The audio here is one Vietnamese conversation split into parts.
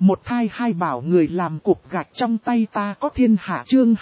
Một thai hai bảo người làm cục gạch trong tay ta có thiên hạ chương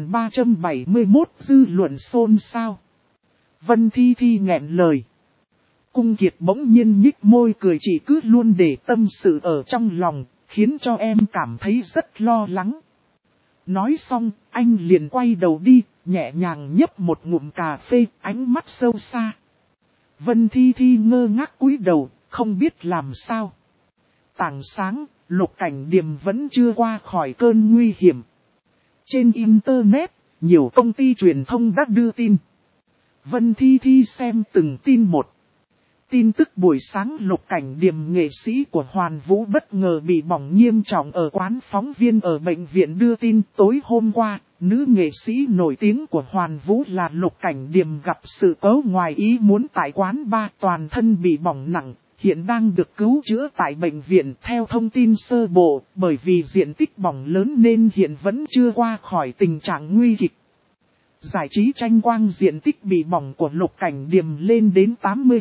2371 dư luận xôn xao. Vân Thi Thi nghẹn lời. Cung Kiệt bỗng nhiên nhích môi cười, chỉ cứ luôn để tâm sự ở trong lòng, khiến cho em cảm thấy rất lo lắng. Nói xong, anh liền quay đầu đi, nhẹ nhàng nhấp một ngụm cà phê, ánh mắt sâu xa. Vân Thi Thi ngơ ngác cúi đầu, không biết làm sao. Tảng sáng, Lục Cảnh Điềm vẫn chưa qua khỏi cơn nguy hiểm. Trên Internet, nhiều công ty truyền thông đã đưa tin. Vân Thi Thi xem từng tin một. Tin tức buổi sáng Lục Cảnh Điềm nghệ sĩ của Hoàn Vũ bất ngờ bị bỏng nghiêm trọng ở quán. Phóng viên ở bệnh viện đưa tin tối hôm qua, nữ nghệ sĩ nổi tiếng của Hoàn Vũ là Lục Cảnh Điềm gặp sự cố ngoài ý muốn tại quán bar, toàn thân bị bỏng nặng, hiện đang được cứu chữa tại bệnh viện. Theo thông tin sơ bộ, bởi vì diện tích bỏng lớn nên hiện vẫn chưa qua khỏi tình trạng nguy kịch. Giải trí tranh quang diện tích bị bỏng của Lục Cảnh Điềm lên đến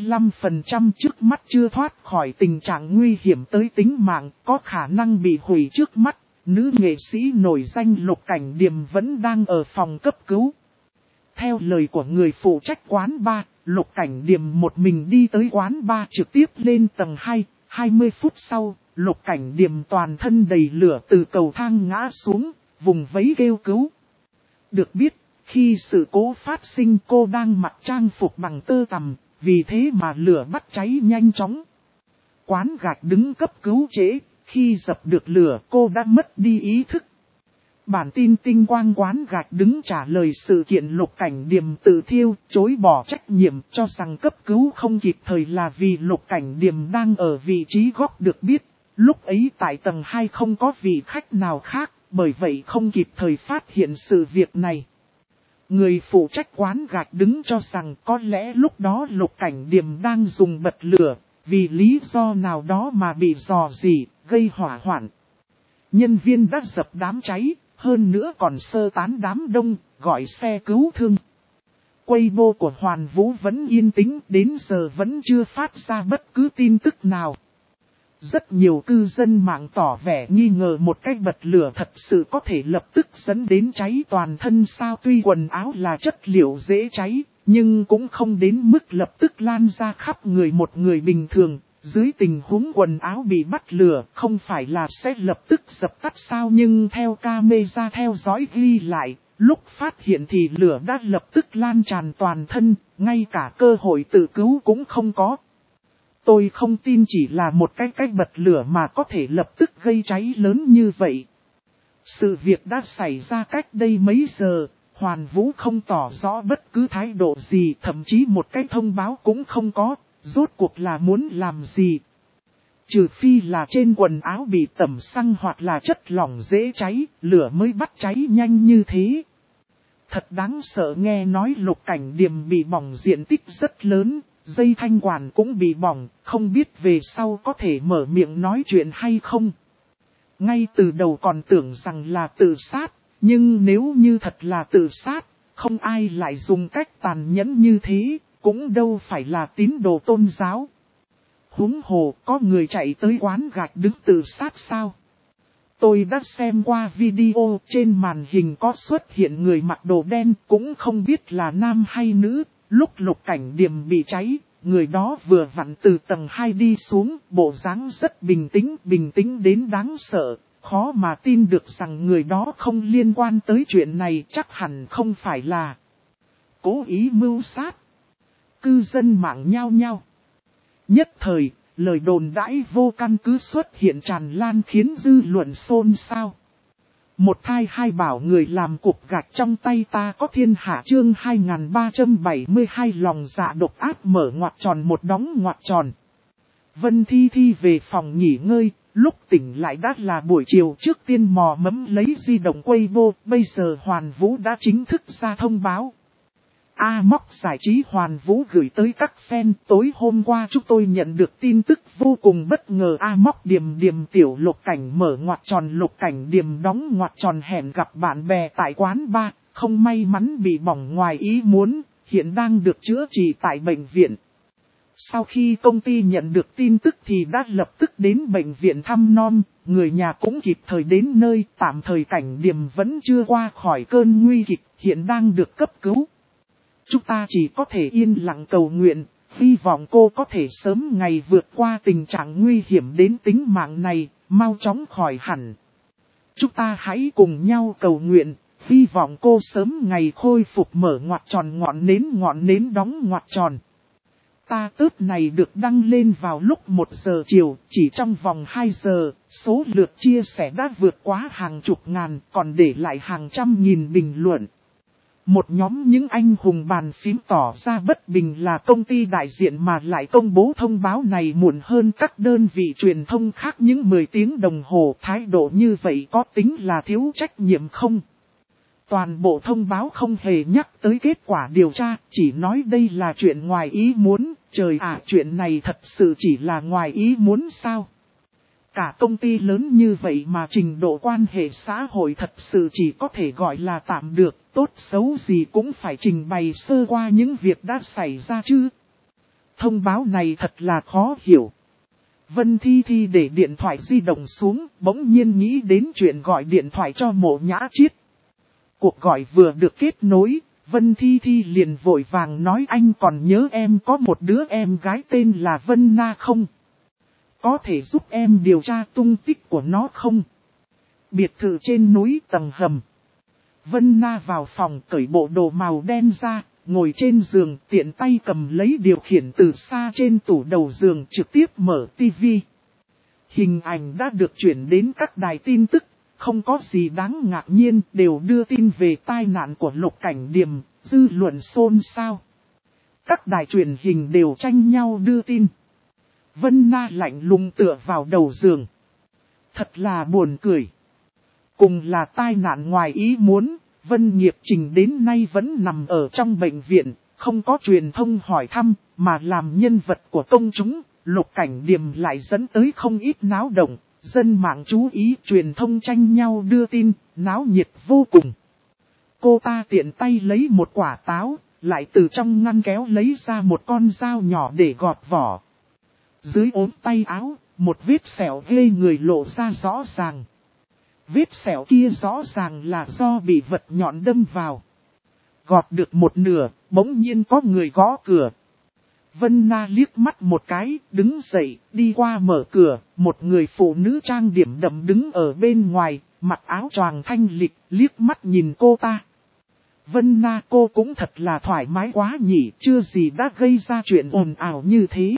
85%, trước mắt chưa thoát khỏi tình trạng nguy hiểm tới tính mạng, có khả năng bị hủy trước mắt. Nữ nghệ sĩ nổi danh Lục Cảnh Điềm vẫn đang ở phòng cấp cứu. Theo lời của người phụ trách quán bar, Lục Cảnh Điềm một mình đi tới quán bar trực tiếp lên tầng 2, 20 phút sau, Lục Cảnh Điềm toàn thân đầy lửa từ cầu thang ngã xuống, vùng vẫy kêu cứu. Được biết, khi sự cố phát sinh cô đang mặc trang phục bằng tơ tằm, vì thế mà lửa bắt cháy nhanh chóng. Quán gạch đứng cấp cứu trễ, khi dập được lửa cô đã mất đi ý thức. Bản tin tinh quang quán gạch đứng trả lời sự kiện Lục Cảnh Điềm tự thiêu, chối bỏ trách nhiệm, cho rằng cấp cứu không kịp thời là vì Lục Cảnh Điềm đang ở vị trí góc được biết. Lúc ấy tại tầng 2 không có vị khách nào khác, bởi vậy không kịp thời phát hiện sự việc này. Người phụ trách quán gạch đứng cho rằng có lẽ lúc đó Lục Cảnh Điềm đang dùng bật lửa, vì lý do nào đó mà bị rò rỉ, gây hỏa hoạn. Nhân viên đã dập đám cháy, hơn nữa còn sơ tán đám đông, gọi xe cứu thương. Weibo của Hoàn Vũ vẫn yên tĩnh, đến giờ vẫn chưa phát ra bất cứ tin tức nào. Rất nhiều cư dân mạng tỏ vẻ nghi ngờ một cái bật lửa thật sự có thể lập tức dẫn đến cháy toàn thân sao. Tuy quần áo là chất liệu dễ cháy, nhưng cũng không đến mức lập tức lan ra khắp người một người bình thường. Dưới tình huống quần áo bị bắt lửa, không phải là sẽ lập tức dập tắt sao? Nhưng theo camera theo dõi ghi lại, lúc phát hiện thì lửa đã lập tức lan tràn toàn thân, ngay cả cơ hội tự cứu cũng không có. Tôi không tin chỉ là một cái bật lửa mà có thể lập tức gây cháy lớn như vậy. Sự việc đã xảy ra cách đây mấy giờ, Hoàn Vũ không tỏ rõ bất cứ thái độ gì, thậm chí một cái thông báo cũng không có, rốt cuộc là muốn làm gì. Trừ phi là trên quần áo bị tẩm xăng hoặc là chất lỏng dễ cháy, lửa mới bắt cháy nhanh như thế. Thật đáng sợ. Nghe nói Lục Cảnh Điềm bị bỏng diện tích rất lớn. Dây thanh quản cũng bị bỏng, không biết về sau có thể mở miệng nói chuyện hay không. Ngay từ đầu còn tưởng rằng là tự sát, nhưng nếu như thật là tự sát, không ai lại dùng cách tàn nhẫn như thế, cũng đâu phải là tín đồ tôn giáo. Huống hồ có người chạy tới quán gạch đứng tự sát sao? Tôi đã xem qua video, trên màn hình có xuất hiện người mặc đồ đen, cũng không biết là nam hay nữ. Lúc Lục Cảnh Điềm bị cháy, người đó vừa vặn từ tầng 2 đi xuống, bộ dáng rất bình tĩnh đến đáng sợ, khó mà tin được rằng người đó không liên quan tới chuyện này, chắc hẳn không phải là cố ý mưu sát. Cư dân mạng nhao nhao. Nhất thời, lời đồn đãi vô căn cứ xuất hiện tràn lan khiến dư luận xôn xao. Một thai hai bảo người làm cục gạch trong tay ta có thiên hạ chương 2372 lòng dạ độc ác mở ngoặc tròn một đóng ngoặc tròn. Vân Thi Thi về phòng nghỉ ngơi, lúc tỉnh lại đã là buổi chiều. Trước tiên mò mẫm lấy di động Weibo, bây giờ Hoàn Vũ đã chính thức ra thông báo. Amoc giải trí Hoàn Vũ gửi tới các fan, tối hôm qua chúng tôi nhận được tin tức vô cùng bất ngờ. Amoc Điềm tiểu Lục Cảnh mở ngoặc tròn, Lục Cảnh Điềm đóng ngoặc tròn hẹn gặp bạn bè tại quán bar, không may mắn bị bỏng ngoài ý muốn, hiện đang được chữa trị tại bệnh viện. Sau khi công ty nhận được tin tức thì đã lập tức đến bệnh viện thăm nom, người nhà cũng kịp thời đến nơi, tạm thời Cảnh Điềm vẫn chưa qua khỏi cơn nguy kịch, hiện đang được cấp cứu. Chúng ta chỉ có thể yên lặng cầu nguyện, hy vọng cô có thể sớm ngày vượt qua tình trạng nguy hiểm đến tính mạng này, mau chóng khỏi hẳn. Chúng ta hãy cùng nhau cầu nguyện, hy vọng cô sớm ngày khôi phục mở ngoặc tròn ngọn nến đóng ngoặc tròn. Ta tớp này được đăng lên vào lúc 1 giờ chiều, chỉ trong vòng 2 giờ, số lượt chia sẻ đã vượt quá hàng chục ngàn, còn để lại hàng trăm nghìn bình luận. Một nhóm những anh hùng bàn phím tỏ ra bất bình là công ty đại diện mà lại công bố thông báo này muộn hơn các đơn vị truyền thông khác những 10 tiếng đồng hồ. Thái độ như vậy có tính là thiếu trách nhiệm không? Toàn bộ thông báo không hề nhắc tới kết quả điều tra, chỉ nói đây là chuyện ngoài ý muốn. Trời ạ, chuyện này thật sự chỉ là ngoài ý muốn sao? Cả công ty lớn như vậy mà trình độ quan hệ xã hội thật sự chỉ có thể gọi là tạm được, tốt xấu gì cũng phải trình bày sơ qua những việc đã xảy ra chứ. Thông báo này thật là khó hiểu. Vân Thi Thi để điện thoại di động xuống, bỗng nhiên nghĩ đến chuyện gọi điện thoại cho Mộ Nhã Chiết. Cuộc gọi vừa được kết nối, Vân Thi Thi liền vội vàng nói anh còn nhớ em có một đứa em gái tên là Vân Na không? Có thể giúp em điều tra tung tích của nó không? Biệt thự trên núi tầng hầm. Vân Na vào phòng cởi bộ đồ màu đen ra, ngồi trên giường tiện tay cầm lấy điều khiển từ xa trên tủ đầu giường trực tiếp mở tivi. Hình ảnh đã được chuyển đến các đài tin tức, không có gì đáng ngạc nhiên, đều đưa tin về tai nạn của Lục Cảnh Điềm, dư luận xôn xao. Các đài truyền hình đều tranh nhau đưa tin. Vân Na lạnh lùng tựa vào đầu giường. Thật là buồn cười. Cùng là tai nạn ngoài ý muốn, Vân Nghiệp Trình đến nay vẫn nằm ở trong bệnh viện, không có truyền thông hỏi thăm, mà làm nhân vật của công chúng, Lục Cảnh Điềm lại dẫn tới không ít náo động, dân mạng chú ý, truyền thông tranh nhau đưa tin, náo nhiệt vô cùng. Cô ta tiện tay lấy một quả táo, lại từ trong ngăn kéo lấy ra một con dao nhỏ để gọt vỏ. Dưới ốm tay áo, một vết sẹo ghê người lộ ra rõ ràng. Vết sẹo kia rõ ràng là do bị vật nhọn đâm vào. Gọt được một nửa, bỗng nhiên có người gõ cửa. Vân Na liếc mắt một cái, đứng dậy, đi qua mở cửa, một người phụ nữ trang điểm đậm đứng ở bên ngoài, mặc áo choàng thanh lịch, liếc mắt nhìn cô ta. Vân Na, cô cũng thật là thoải mái quá nhỉ, chưa gì đã gây ra chuyện ồn ào như thế.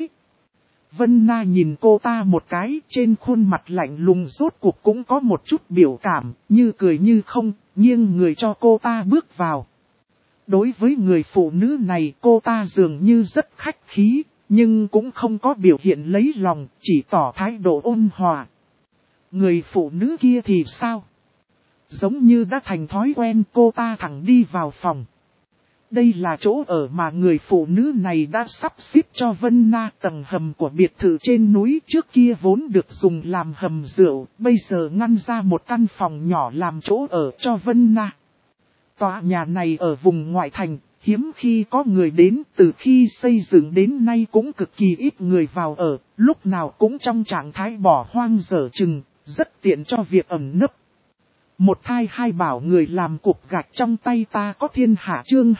Vân Na nhìn cô ta một cái, trên khuôn mặt lạnh lùng rốt cuộc cũng có một chút biểu cảm, như cười như không, nghiêng người cho cô ta bước vào. Đối với người phụ nữ này cô ta dường như rất khách khí, nhưng cũng không có biểu hiện lấy lòng, chỉ tỏ thái độ ôn hòa. Người phụ nữ kia thì sao? Giống như đã thành thói quen, cô ta thẳng đi vào phòng. Đây là chỗ ở mà người phụ nữ này đã sắp xếp cho Vân Na. Tầng hầm của biệt thự trên núi trước kia vốn được dùng làm hầm rượu, bây giờ ngăn ra một căn phòng nhỏ làm chỗ ở cho Vân Na. Tòa nhà này ở vùng ngoại thành, hiếm khi có người đến, từ khi xây dựng đến nay cũng cực kỳ ít người vào ở, lúc nào cũng trong trạng thái bỏ hoang dở chừng, rất tiện cho việc ẩn nấp. Một thai hai bảo người làm cục gạch trong tay ta có thiên hạ chương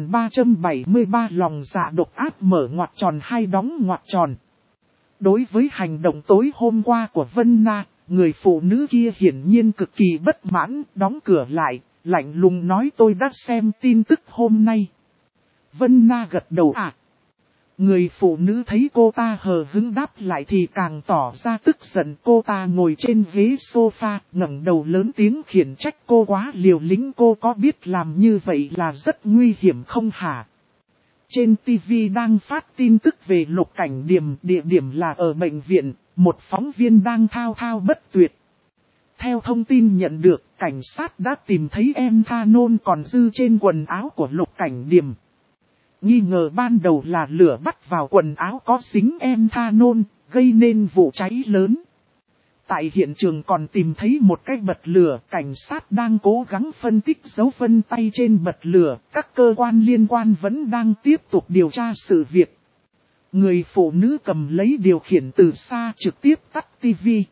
2373 lòng dạ độc ác mở ngoặc tròn hai đóng ngoặc tròn. Đối với hành động tối hôm qua của Vân Na, người phụ nữ kia hiển nhiên cực kỳ bất mãn, đóng cửa lại, lạnh lùng nói tôi đã xem tin tức hôm nay. Vân Na gật đầu ạ. Người phụ nữ thấy cô ta hờ hững đáp lại thì càng tỏ ra tức giận. Cô ta ngồi trên ghế sofa, ngẩng đầu lớn tiếng khiển trách cô quá liều lĩnh. Cô có biết làm như vậy là rất nguy hiểm không hả? Trên TV đang phát tin tức về Lục Cảnh Điềm, địa điểm là ở bệnh viện, một phóng viên đang thao thao bất tuyệt. Theo thông tin nhận được, cảnh sát đã tìm thấy methanol còn dư trên quần áo của Lục Cảnh Điềm. Nghi ngờ ban đầu là lửa bắt vào quần áo có dính methanol, gây nên vụ cháy lớn. Tại hiện trường còn tìm thấy một cái bật lửa, cảnh sát đang cố gắng phân tích dấu vân tay trên bật lửa, các cơ quan liên quan vẫn đang tiếp tục điều tra sự việc. Người phụ nữ cầm lấy điều khiển từ xa trực tiếp tắt tivi.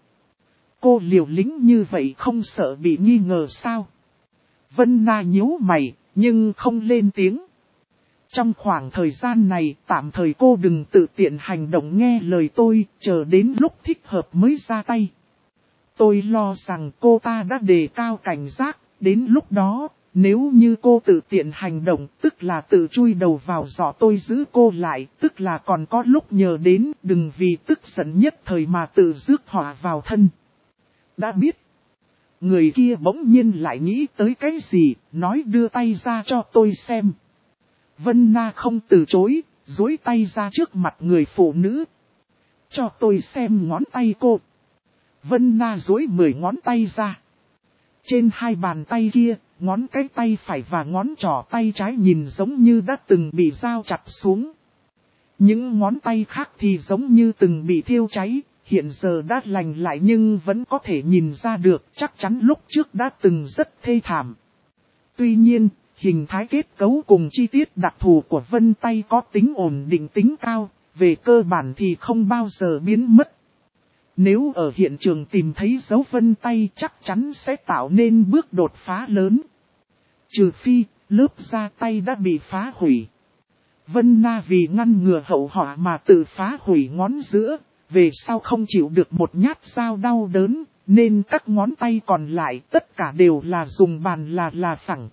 Cô liều lĩnh như vậy không sợ bị nghi ngờ sao? Vân Na nhíu mày, nhưng không lên tiếng. Trong khoảng thời gian này, tạm thời cô đừng tự tiện hành động nghe lời tôi, chờ đến lúc thích hợp mới ra tay. Tôi lo rằng cô ta đã đề cao cảnh giác, đến lúc đó, nếu như cô tự tiện hành động, tức là tự chui đầu vào giỏ tôi giữ cô lại, tức là còn có lúc nhờ đến, đừng vì tức giận nhất thời mà tự rước họa vào thân. Đã biết, người kia bỗng nhiên lại nghĩ tới cái gì, nói đưa tay ra cho tôi xem. Vân Na không từ chối, duỗi tay ra trước mặt người phụ nữ. Cho tôi xem ngón tay cô. Vân Na duỗi 10 ngón tay ra. Trên hai bàn tay kia, ngón cái tay phải và ngón trỏ tay trái nhìn giống như đã từng bị dao chặt xuống. Những ngón tay khác thì giống như từng bị thiêu cháy, hiện giờ đã lành lại nhưng vẫn có thể nhìn ra được chắc chắn lúc trước đã từng rất thê thảm. Tuy nhiên, hình thái kết cấu cùng chi tiết đặc thù của vân tay có tính ổn định tính cao, về cơ bản thì không bao giờ biến mất. Nếu ở hiện trường tìm thấy dấu vân tay chắc chắn sẽ tạo nên bước đột phá lớn. Trừ phi, lớp da tay đã bị phá hủy. Vân Na vì ngăn ngừa hậu họa mà tự phá hủy ngón giữa, về sau không chịu được một nhát dao đau đớn, nên các ngón tay còn lại tất cả đều là dùng bàn là phẳng.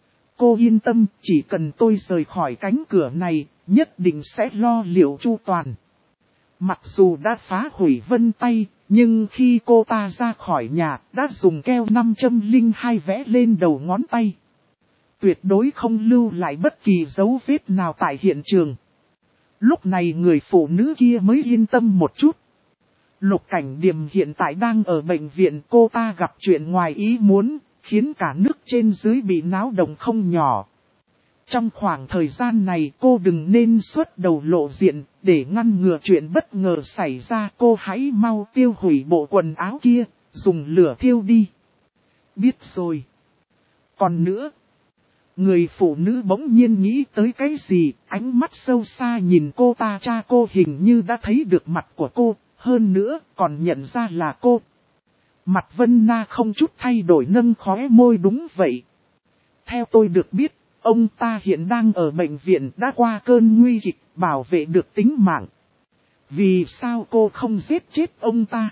Cô yên tâm, chỉ cần tôi rời khỏi cánh cửa này, nhất định sẽ lo liệu chu toàn. Mặc dù đã phá hủy vân tay, nhưng khi cô ta ra khỏi nhà, đã dùng keo 502 vẽ lên đầu ngón tay. Tuyệt đối không lưu lại bất kỳ dấu vết nào tại hiện trường. Lúc này người phụ nữ kia mới yên tâm một chút. Lục Cảnh Điềm hiện tại đang ở bệnh viện, cô ta gặp chuyện ngoài ý muốn, khiến cả nước trên dưới bị náo động không nhỏ. Trong khoảng thời gian này cô đừng nên xuất đầu lộ diện, để ngăn ngừa chuyện bất ngờ xảy ra. Cô hãy mau tiêu hủy bộ quần áo kia, dùng lửa thiêu đi. Biết rồi. Còn nữa, người phụ nữ bỗng nhiên nghĩ tới cái gì, ánh mắt sâu xa nhìn cô ta. Cha cô hình như đã thấy được mặt của cô, hơn nữa còn nhận ra là cô. Mặt Vân Na không chút thay đổi, nâng khóe môi. Đúng vậy. Theo tôi được biết, ông ta hiện đang ở bệnh viện, đã qua cơn nguy kịch, bảo vệ được tính mạng. Vì sao cô không giết chết ông ta?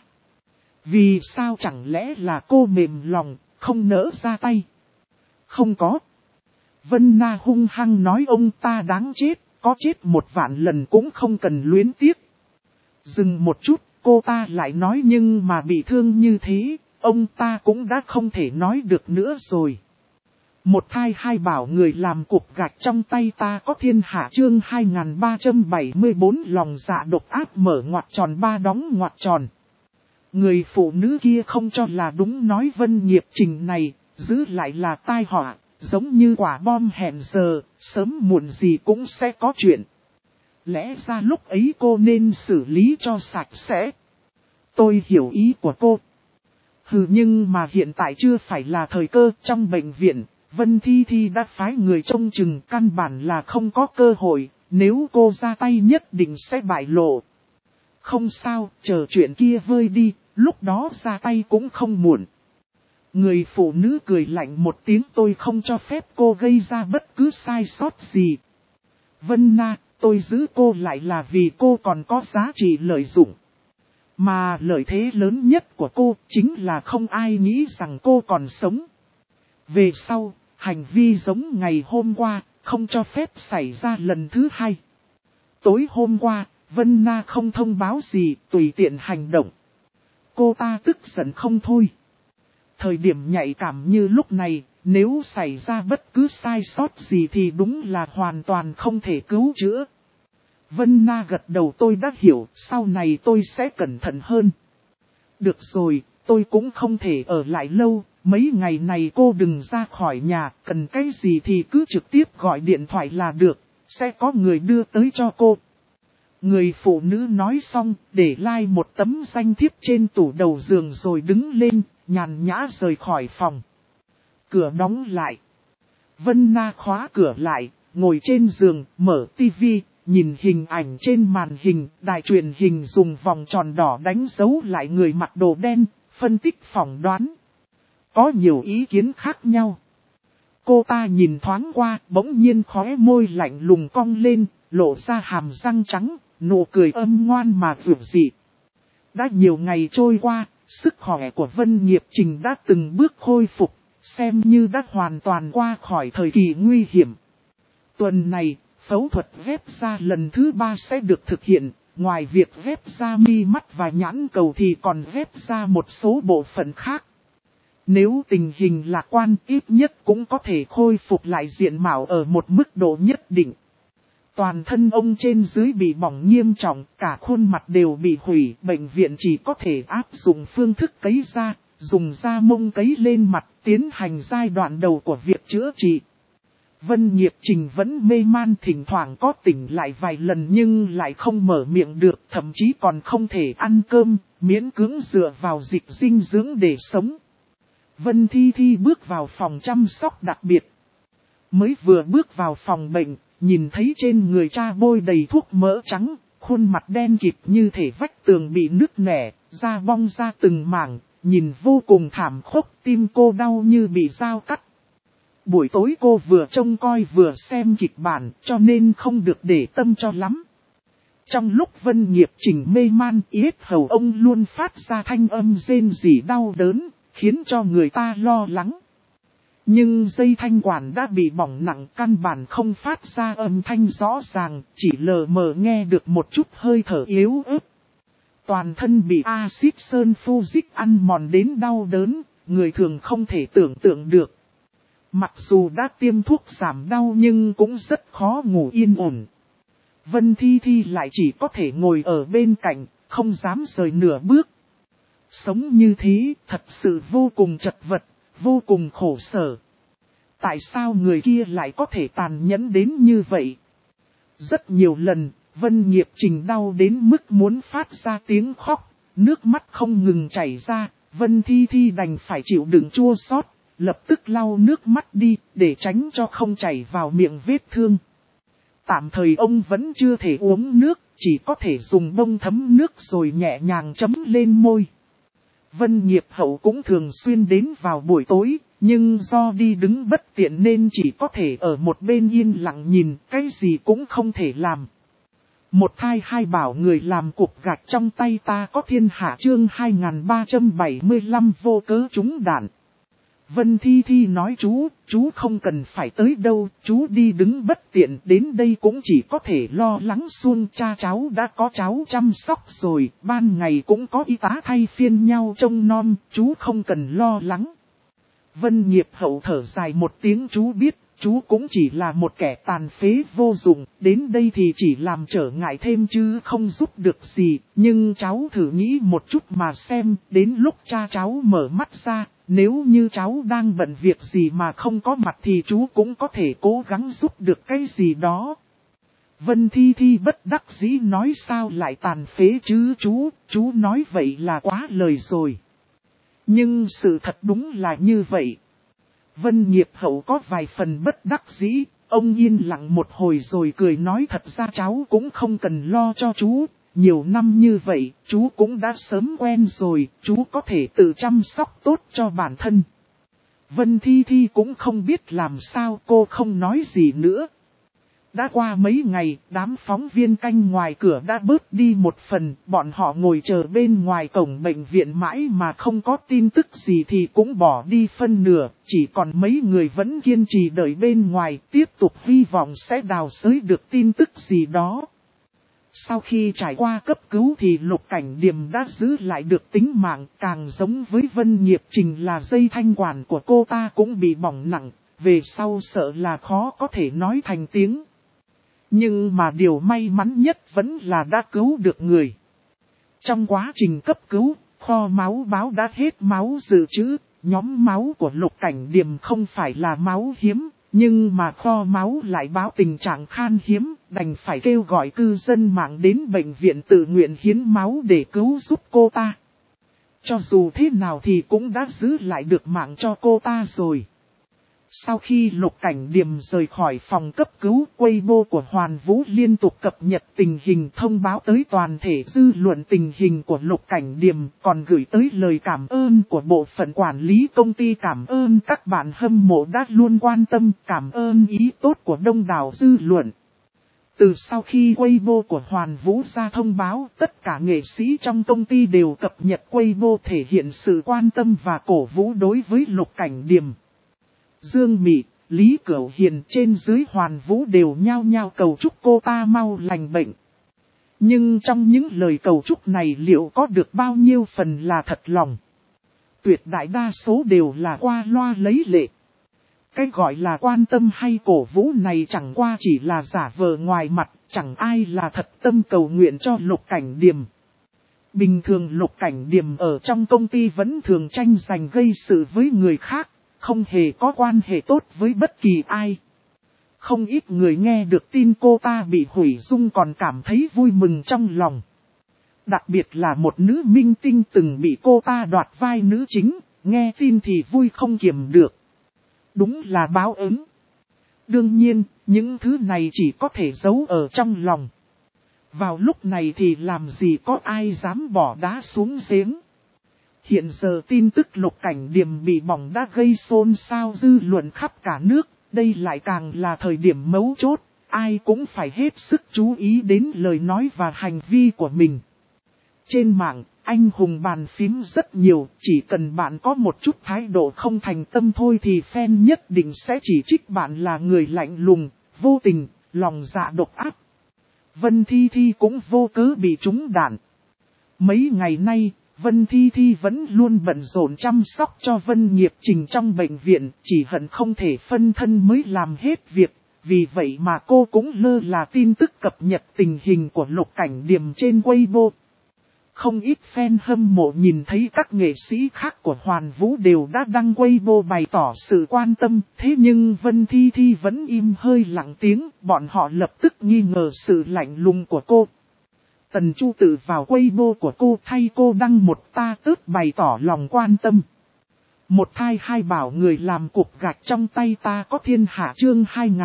Vì sao chẳng lẽ là cô mềm lòng, không nỡ ra tay? Không có. Vân Na hung hăng nói ông ta đáng chết, có chết 1.000.000 lần cũng không cần luyến tiếc. Dừng một chút, cô ta lại nói nhưng mà bị thương như thế, ông ta cũng đã không thể nói được nữa rồi. Một thai hai bảo người làm cục gạch trong tay ta có thiên hạ. Chương 2374 lòng dạ độc ác mở ngoặc tròn ba đóng ngoặc tròn. Người phụ nữ kia không cho là đúng, nói Vân Nghiệp Trình này, giữ lại là tai họa, giống như quả bom hẹn giờ, sớm muộn gì cũng sẽ có chuyện. Lẽ ra lúc ấy cô nên xử lý cho sạch sẽ. Tôi hiểu ý của cô. Nhưng mà hiện tại chưa phải là thời cơ. Trong bệnh viện, Vân Thi Thi đã phái người trông chừng, căn bản là không có cơ hội, nếu cô ra tay nhất định sẽ bại lộ. Không sao, chờ chuyện kia vơi đi, lúc đó ra tay cũng không muộn. Người phụ nữ cười lạnh một tiếng. Tôi không cho phép cô gây ra bất cứ sai sót gì. Vân Na, tôi giữ cô lại là vì cô còn có giá trị lợi dụng. Mà lợi thế lớn nhất của cô chính là không ai nghĩ rằng cô còn sống. Về sau, hành vi giống ngày hôm qua, không cho phép xảy ra lần thứ hai. Tối hôm qua, Vân Na không thông báo gì, tùy tiện hành động. Cô ta tức giận không thôi. Thời điểm nhạy cảm như lúc này, nếu xảy ra bất cứ sai sót gì thì đúng là hoàn toàn không thể cứu chữa. Vân Na gật đầu. Tôi đã hiểu, sau này tôi sẽ cẩn thận hơn. Được rồi, tôi cũng không thể ở lại lâu, mấy ngày này cô đừng ra khỏi nhà, cần cái gì thì cứ trực tiếp gọi điện thoại là được, sẽ có người đưa tới cho cô. Người phụ nữ nói xong, để like một tấm danh thiếp trên tủ đầu giường rồi đứng lên, nhàn nhã rời khỏi phòng. Cửa đóng lại. Vân Na khóa cửa lại, ngồi trên giường, mở tivi, nhìn hình ảnh trên màn hình, đài truyền hình dùng vòng tròn đỏ đánh dấu lại người mặc đồ đen, phân tích phỏng đoán. Có nhiều ý kiến khác nhau. Cô ta nhìn thoáng qua, bỗng nhiên khóe môi lạnh lùng cong lên, lộ ra hàm răng trắng, nụ cười âm ngoan mà dịu dị. Đã nhiều ngày trôi qua, sức khỏe của Vân Nghiệp Trình đã từng bước khôi phục, xem như đã hoàn toàn qua khỏi thời kỳ nguy hiểm. Tuần này, phẫu thuật ghép da lần thứ 3 sẽ được thực hiện, ngoài việc ghép da mi mắt và nhãn cầu thì còn ghép da một số bộ phận khác. Nếu tình hình lạc quan, ít nhất cũng có thể khôi phục lại diện mạo ở một mức độ nhất định. Toàn thân ông trên dưới bị bỏng nghiêm trọng, cả khuôn mặt đều bị hủy, bệnh viện chỉ có thể áp dụng phương thức cấy da, dùng da mông cấy lên mặt, tiến hành giai đoạn đầu của việc chữa trị. Vân Nghiệp Trình vẫn mê man, thỉnh thoảng có tỉnh lại vài lần nhưng lại không mở miệng được, thậm chí còn không thể ăn cơm, miễn cưỡng dựa vào dịch dinh dưỡng để sống. Vân Thi Thi bước vào phòng chăm sóc đặc biệt. Mới vừa bước vào phòng bệnh, nhìn thấy trên người cha bôi đầy thuốc mỡ trắng, khuôn mặt đen kịt như thể vách tường bị nứt nẻ, da bong ra từng mảng, nhìn vô cùng thảm khốc, tim cô đau như bị dao cắt. Buổi tối cô vừa trông coi vừa xem kịch bản, cho nên không được để tâm cho lắm. Trong lúc Vân Nghiệp Trình mê man, yết hầu ông luôn phát ra thanh âm rên rỉ đau đớn, khiến cho người ta lo lắng. Nhưng dây thanh quản đã bị bỏng nặng, căn bản không phát ra âm thanh rõ ràng, chỉ lờ mờ nghe được một chút hơi thở yếu ớt. Toàn thân bị axit sulfuric ăn mòn đến đau đớn, người thường không thể tưởng tượng được. Mặc dù đã tiêm thuốc giảm đau nhưng cũng rất khó ngủ yên ổn. Vân Thi Thi lại chỉ có thể ngồi ở bên cạnh, không dám rời nửa bước. Sống như thế thật sự vô cùng chật vật, vô cùng khổ sở. Tại sao người kia lại có thể tàn nhẫn đến như vậy? Rất nhiều lần, Vân Nghiệp Trình đau đến mức muốn phát ra tiếng khóc, nước mắt không ngừng chảy ra, Vân Thi Thi đành phải chịu đựng chua xót, lập tức lau nước mắt đi, để tránh cho không chảy vào miệng vết thương. Tạm thời ông vẫn chưa thể uống nước, chỉ có thể dùng bông thấm nước rồi nhẹ nhàng chấm lên môi. Vân Nghiệp Hậu cũng thường xuyên đến vào buổi tối, nhưng do đi đứng bất tiện nên chỉ có thể ở một bên yên lặng nhìn, cái gì cũng không thể làm. Một thai hai bảo người làm cục gạch trong tay ta có thiên hạ chương 2375 vô cớ trúng đạn. Vân Thi Thi nói chú không cần phải tới đâu, chú đi đứng bất tiện đến đây cũng chỉ có thể lo lắng suông, cha cháu đã có cháu chăm sóc rồi, ban ngày cũng có y tá thay phiên nhau trông nom, chú không cần lo lắng. Vân Nghiệp Hậu thở dài một tiếng, chú biết, chú cũng chỉ là một kẻ tàn phế vô dụng, đến đây thì chỉ làm trở ngại thêm chứ không giúp được gì, nhưng cháu thử nghĩ một chút mà xem, đến lúc cha cháu mở mắt ra, nếu như cháu đang bận việc gì mà không có mặt thì chú cũng có thể cố gắng giúp được cái gì đó. Vân Thi Thi bất đắc dĩ nói sao lại tàn phế chứ chú nói vậy là quá lời rồi. Nhưng sự thật đúng là như vậy. Vân Nghiệp Hậu có vài phần bất đắc dĩ, ông yên lặng một hồi rồi cười nói thật ra cháu cũng không cần lo cho chú. Nhiều năm như vậy, chú cũng đã sớm quen rồi, chú có thể tự chăm sóc tốt cho bản thân. Vân Thi Thi cũng không biết làm sao, cô không nói gì nữa. Đã qua mấy ngày, đám phóng viên canh ngoài cửa đã bớt đi một phần, bọn họ ngồi chờ bên ngoài cổng bệnh viện mãi mà không có tin tức gì thì cũng bỏ đi phân nửa, chỉ còn mấy người vẫn kiên trì đợi bên ngoài, tiếp tục hy vọng sẽ đào xới được tin tức gì đó. Sau khi trải qua cấp cứu thì Lục Cảnh Điềm đã giữ lại được tính mạng, càng giống với Vân Nghiệp Trình là dây thanh quản của cô ta cũng bị bỏng nặng, về sau sợ là khó có thể nói thành tiếng. Nhưng mà điều may mắn nhất vẫn là đã cứu được người. Trong quá trình cấp cứu, kho máu báo đã hết máu dự trữ, nhóm máu của Lục Cảnh Điềm không phải là máu hiếm, nhưng mà kho máu lại báo tình trạng khan hiếm, đành phải kêu gọi cư dân mạng đến bệnh viện tự nguyện hiến máu để cứu giúp cô ta. Cho dù thế nào thì cũng đã giữ lại được mạng cho cô ta rồi. Sau khi Lục Cảnh Điềm rời khỏi phòng cấp cứu, Weibo của Hoàn Vũ liên tục cập nhật tình hình thông báo tới toàn thể dư luận tình hình của Lục Cảnh Điềm, còn gửi tới lời cảm ơn của bộ phận quản lý công ty, cảm ơn các bạn hâm mộ đã luôn quan tâm, cảm ơn ý tốt của đông đảo dư luận. Từ sau khi Weibo của Hoàn Vũ ra thông báo, tất cả nghệ sĩ trong công ty đều cập nhật Weibo thể hiện sự quan tâm và cổ vũ đối với Lục Cảnh Điềm. Dương Mị, Lý Cửu Hiền trên dưới Hoàn Vũ đều nhao nhao cầu chúc cô ta mau lành bệnh. Nhưng trong những lời cầu chúc này liệu có được bao nhiêu phần là thật lòng? Tuyệt đại đa số đều là qua loa lấy lệ. Cái gọi là quan tâm hay cổ vũ này chẳng qua chỉ là giả vờ ngoài mặt, chẳng ai là thật tâm cầu nguyện cho Lục Cảnh Điềm. Bình thường Lục Cảnh Điềm ở trong công ty vẫn thường tranh giành gây sự với người khác, không hề có quan hệ tốt với bất kỳ ai. Không ít người nghe được tin cô ta bị hủy dung còn cảm thấy vui mừng trong lòng. Đặc biệt là một nữ minh tinh từng bị cô ta đoạt vai nữ chính, nghe tin thì vui không kiềm được. Đúng là báo ứng. Đương nhiên, những thứ này chỉ có thể giấu ở trong lòng. Vào lúc này thì làm gì có ai dám bỏ đá xuống giếng. Hiện giờ tin tức Lục Cảnh Điềm bị bỏng đã gây xôn xao dư luận khắp cả nước, đây lại càng là thời điểm mấu chốt, ai cũng phải hết sức chú ý đến lời nói và hành vi của mình. Trên mạng, anh hùng bàn phím rất nhiều, chỉ cần bạn có một chút thái độ không thành tâm thôi thì fan nhất định sẽ chỉ trích bạn là người lạnh lùng, vô tình, lòng dạ độc ác. Vân Thi Thi cũng vô cớ bị trúng đạn. Mấy ngày nay, Vân Thi Thi vẫn luôn bận rộn chăm sóc cho Vân Nghiệp Trình trong bệnh viện, chỉ hận không thể phân thân mới làm hết việc, vì vậy mà cô cũng lơ là tin tức cập nhật tình hình của Lục Cảnh Điềm trên Weibo. Không ít fan hâm mộ nhìn thấy các nghệ sĩ khác của Hoàn Vũ đều đã đăng Weibo bày tỏ sự quan tâm, thế nhưng Vân Thi Thi vẫn im hơi lặng tiếng, bọn họ lập tức nghi ngờ sự lạnh lùng của cô. Tần Chu tự vào Weibo của cô thay cô đăng một ta tớt bày tỏ lòng quan tâm. Một thai hai bảo người làm cục gạch trong tay ta có thiên hạ chương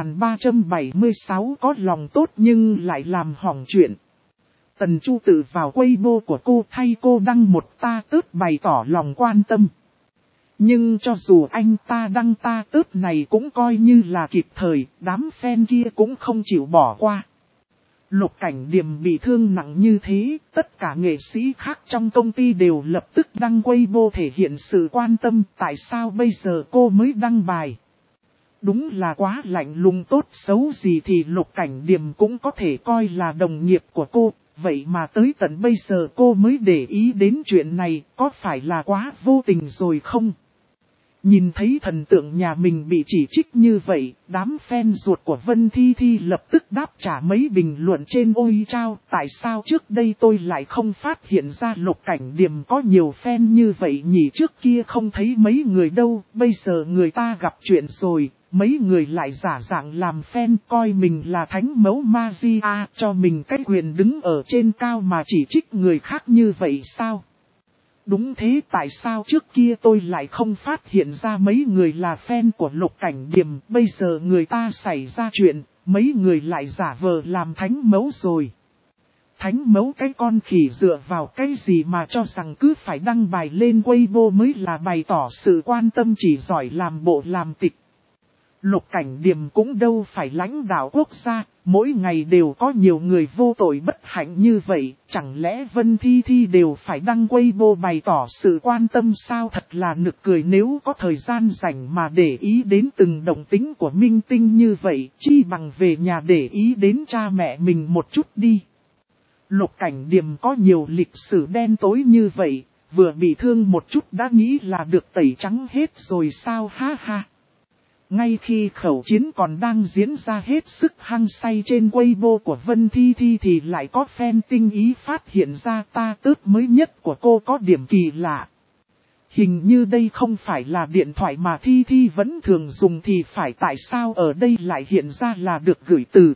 2376 có lòng tốt nhưng lại làm hỏng chuyện. Tần Chu tự vào Weibo của cô thay cô đăng một ta tớt bày tỏ lòng quan tâm. Nhưng cho dù anh ta đăng ta tớt này cũng coi như là kịp thời, đám fan kia cũng không chịu bỏ qua. Lục Cảnh Điềm bị thương nặng như thế, tất cả nghệ sĩ khác trong công ty đều lập tức đăng Weibo thể hiện sự quan tâm, tại sao bây giờ cô mới đăng bài. Đúng là quá lạnh lùng, tốt xấu gì thì Lục Cảnh Điềm cũng có thể coi là đồng nghiệp của cô, vậy mà tới tận bây giờ cô mới để ý đến chuyện này, có phải là quá vô tình rồi không? Nhìn thấy thần tượng nhà mình bị chỉ trích như vậy, đám fan ruột của Vân Thi Thi lập tức đáp trả mấy bình luận trên ôi chao. Tại sao trước đây tôi lại không phát hiện ra Lục Cảnh Điềm có nhiều fan như vậy nhỉ, trước kia không thấy mấy người đâu, bây giờ người ta gặp chuyện rồi, mấy người lại giả dạng làm fan coi mình là thánh mẫu Magia, cho mình cái quyền đứng ở trên cao mà chỉ trích người khác như vậy sao? Đúng thế, tại sao trước kia tôi lại không phát hiện ra mấy người là fan của Lục Cảnh Điềm, bây giờ người ta xảy ra chuyện, mấy người lại giả vờ làm thánh mẫu rồi. Thánh mẫu cái con khỉ, dựa vào cái gì mà cho rằng cứ phải đăng bài lên Weibo mới là bày tỏ sự quan tâm, chỉ giỏi làm bộ làm tịch. Lục Cảnh Điềm cũng đâu phải lãnh đạo quốc gia, mỗi ngày đều có nhiều người vô tội bất hạnh như vậy, chẳng lẽ Vân Thi Thi đều phải đăng Weibo bày tỏ sự quan tâm sao? Thật là nực cười, nếu có thời gian rảnh mà để ý đến từng động tính của minh tinh như vậy, chi bằng về nhà để ý đến cha mẹ mình một chút đi. Lục Cảnh Điềm có nhiều lịch sử đen tối như vậy, vừa bị thương một chút đã nghĩ là được tẩy trắng hết rồi sao, ha ha. Ngay khi khẩu chiến còn đang diễn ra hết sức hăng say trên Weibo của Vân Thi Thi thì lại có fan tinh ý phát hiện ra ta tớt mới nhất của cô có điểm kỳ lạ. Hình như đây không phải là điện thoại mà Thi Thi vẫn thường dùng thì phải, tại sao ở đây lại hiện ra là được gửi từ.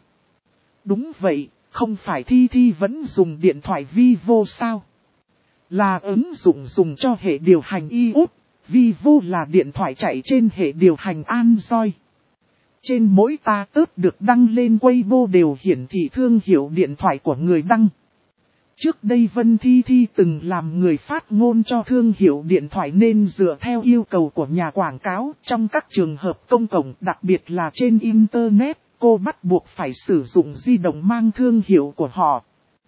Đúng vậy, không phải Thi Thi vẫn dùng điện thoại Vivo sao? Là ứng dụng dùng cho hệ điều hành iOS, Vivo là điện thoại chạy trên hệ điều hành Android. Trên mỗi ta tớt được đăng lên Weibo đều hiển thị thương hiệu điện thoại của người đăng. Trước đây Vân Thi Thi từng làm người phát ngôn cho thương hiệu điện thoại nên dựa theo yêu cầu của nhà quảng cáo trong các trường hợp công cộng, đặc biệt là trên Internet, cô bắt buộc phải sử dụng di động mang thương hiệu của họ.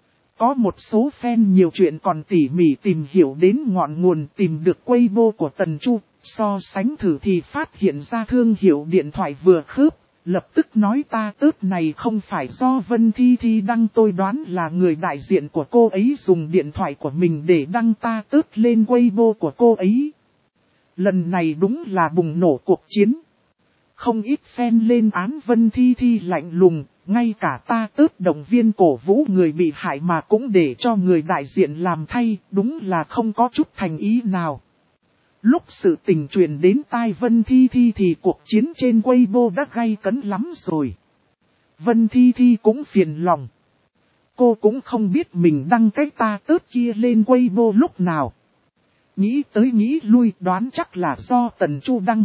Có một số fan nhiều chuyện còn tỉ mỉ tìm hiểu đến ngọn nguồn, tìm được Weibo của Tần Chu, so sánh thử thì phát hiện ra thương hiệu điện thoại vừa khớp. Lập tức nói ta tớt này không phải do Vân Thi Thi đăng, tôi đoán là người đại diện của cô ấy dùng điện thoại của mình để đăng ta tớt lên Weibo của cô ấy. Lần này đúng là bùng nổ cuộc chiến. Không ít fan lên án Vân Thi Thi lạnh lùng, ngay cả ta tớt động viên cổ vũ người bị hại mà cũng để cho người đại diện làm thay, đúng là không có chút thành ý nào. Lúc sự tình truyền đến tai Vân Thi Thi thì cuộc chiến trên Weibo đã gay cấn lắm rồi. Vân Thi Thi cũng phiền lòng. Cô cũng không biết mình đăng cái ta tớt kia lên Weibo lúc nào. Nghĩ tới nghĩ lui đoán chắc là do Tần Chu đăng.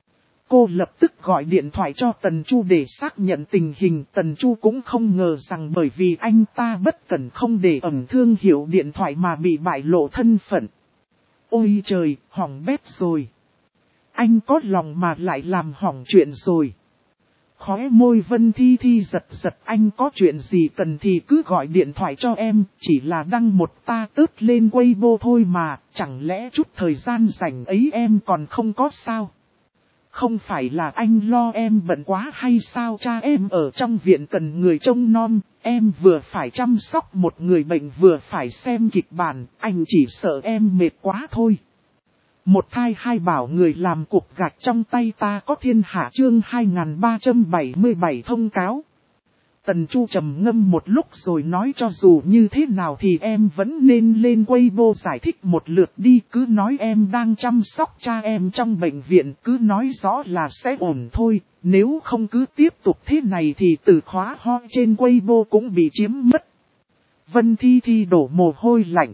Cô lập tức gọi điện thoại cho Tần Chu để xác nhận tình hình. Tần Chu cũng không ngờ rằng bởi vì anh ta bất cẩn không để ẩn thương hiệu điện thoại mà bị bại lộ thân phận. Ôi trời, hỏng bét rồi. Anh có lòng mà lại làm hỏng chuyện rồi. Khóe môi Vân Thi Thi giật giật, anh có chuyện gì cần thì cứ gọi điện thoại cho em, chỉ là đăng một ta tớt lên Weibo thôi mà, chẳng lẽ chút thời gian rảnh ấy em còn không có sao? Không phải là anh lo em bận quá hay sao? Cha em ở trong viện cần người trông nom, em vừa phải chăm sóc một người bệnh vừa phải xem kịch bản, anh chỉ sợ em mệt quá thôi. Một thai hai bảo người làm cục gạch trong tay ta có thiên hạ chương 2377 thông cáo. Tần Chu trầm ngâm một lúc rồi nói cho dù như thế nào thì em vẫn nên lên Weibo giải thích một lượt đi. Cứ nói em đang chăm sóc cha em trong bệnh viện, cứ nói rõ là sẽ ổn thôi. Nếu không cứ tiếp tục thế này thì từ khóa ho trên Weibo cũng bị chiếm mất. Vân Thi Thi đổ mồ hôi lạnh.